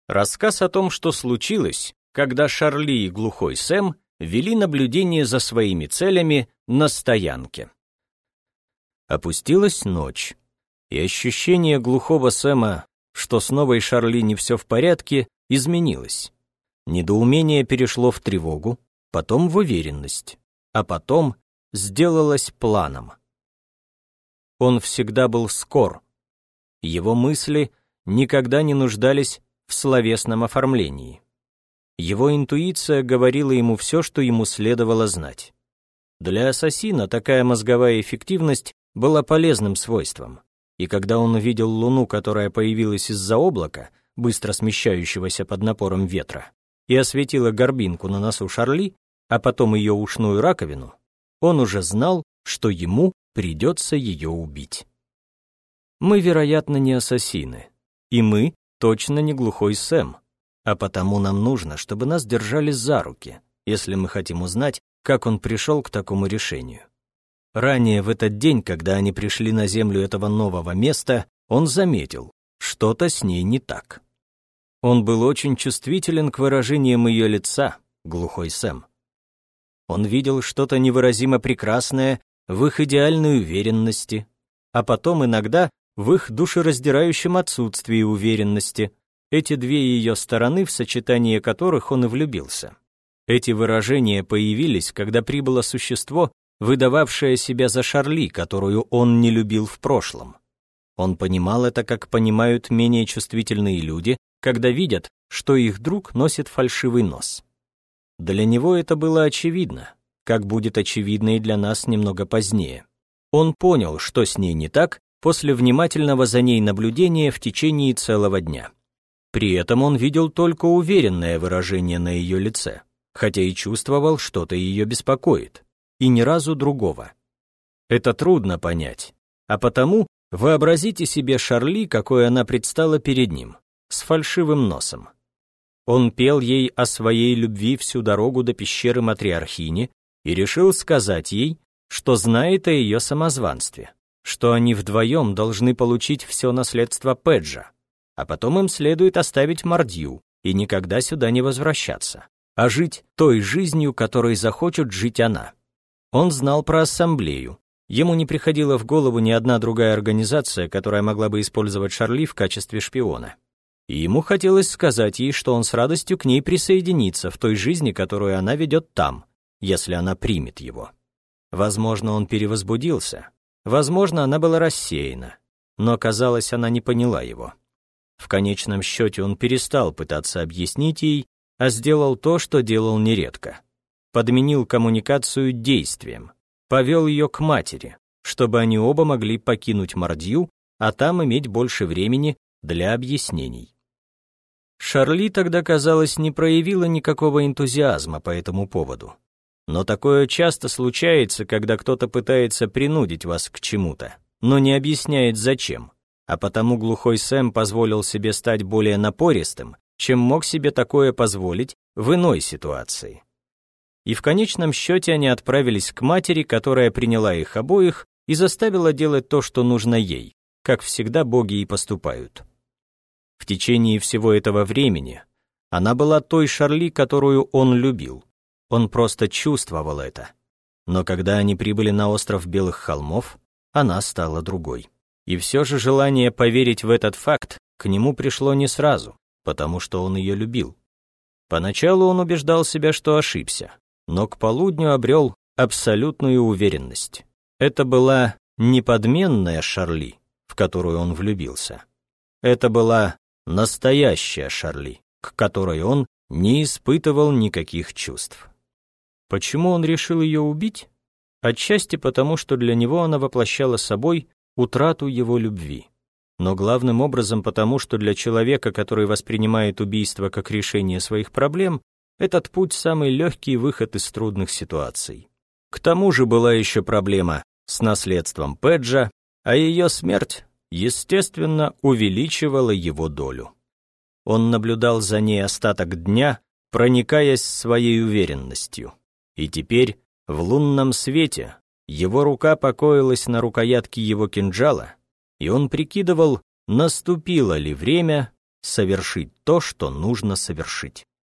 Рассказ о том, что случилось, когда Шарли и глухой Сэм вели наблюдение за своими целями на стоянке. Опустилась ночь, и ощущение глухого Сэма, что с новой Шарли не все в порядке, изменилось. Недоумение перешло в тревогу, потом в уверенность, а потом сделалось планом. Он всегда был скор. Его мысли никогда не нуждались в словесном оформлении. Его интуиция говорила ему все, что ему следовало знать. Для ассасина такая мозговая эффективность была полезным свойством, и когда он увидел луну, которая появилась из-за облака, быстро смещающегося под напором ветра, и осветила горбинку на носу Шарли, а потом ее ушную раковину, он уже знал, что ему придется ее убить. Мы, вероятно, не ассасины, и мы точно не глухой Сэм, а потому нам нужно, чтобы нас держали за руки, если мы хотим узнать, как он пришел к такому решению. Ранее в этот день, когда они пришли на землю этого нового места, он заметил, что-то с ней не так. Он был очень чувствителен к выражениям ее лица, глухой Сэм. Он видел что-то невыразимо прекрасное в их идеальной уверенности, а потом иногда в их душераздирающем отсутствии уверенности, эти две ее стороны, в сочетании которых он и влюбился. Эти выражения появились, когда прибыло существо, выдававшее себя за Шарли, которую он не любил в прошлом. Он понимал это, как понимают менее чувствительные люди, когда видят, что их друг носит фальшивый нос. Для него это было очевидно, как будет очевидно и для нас немного позднее. Он понял, что с ней не так, после внимательного за ней наблюдения в течение целого дня. При этом он видел только уверенное выражение на ее лице, хотя и чувствовал, что-то ее беспокоит, и ни разу другого. Это трудно понять, а потому вообразите себе Шарли, какой она предстала перед ним, с фальшивым носом. Он пел ей о своей любви всю дорогу до пещеры Матриархини и решил сказать ей, что знает о ее самозванстве, что они вдвоем должны получить все наследство Педжа, а потом им следует оставить Мордью и никогда сюда не возвращаться, а жить той жизнью, которой захочет жить она. Он знал про ассамблею. Ему не приходила в голову ни одна другая организация, которая могла бы использовать Шарли в качестве шпиона. И ему хотелось сказать ей, что он с радостью к ней присоединится в той жизни, которую она ведет там, если она примет его. Возможно, он перевозбудился. Возможно, она была рассеяна, но, казалось, она не поняла его. В конечном счете он перестал пытаться объяснить ей, а сделал то, что делал нередко. Подменил коммуникацию действием, повел ее к матери, чтобы они оба могли покинуть Мордью, а там иметь больше времени для объяснений. Шарли тогда, казалось, не проявила никакого энтузиазма по этому поводу. Но такое часто случается, когда кто-то пытается принудить вас к чему-то, но не объясняет зачем, а потому глухой Сэм позволил себе стать более напористым, чем мог себе такое позволить в иной ситуации. И в конечном счете они отправились к матери, которая приняла их обоих и заставила делать то, что нужно ей, как всегда боги и поступают. В течение всего этого времени она была той Шарли, которую он любил. Он просто чувствовал это. Но когда они прибыли на остров Белых холмов, она стала другой. И все же желание поверить в этот факт к нему пришло не сразу, потому что он ее любил. Поначалу он убеждал себя, что ошибся, но к полудню обрел абсолютную уверенность. Это была не подменная Шарли, в которую он влюбился. Это была настоящая Шарли, к которой он не испытывал никаких чувств. Почему он решил ее убить? Отчасти потому, что для него она воплощала собой утрату его любви. Но главным образом потому, что для человека, который воспринимает убийство как решение своих проблем, этот путь самый легкий выход из трудных ситуаций. К тому же была еще проблема с наследством Педжа, а ее смерть, естественно, увеличивала его долю. Он наблюдал за ней остаток дня, проникаясь своей уверенностью. И теперь, в лунном свете, его рука покоилась на рукоятке его кинжала, и он прикидывал, наступило ли время совершить то, что нужно совершить.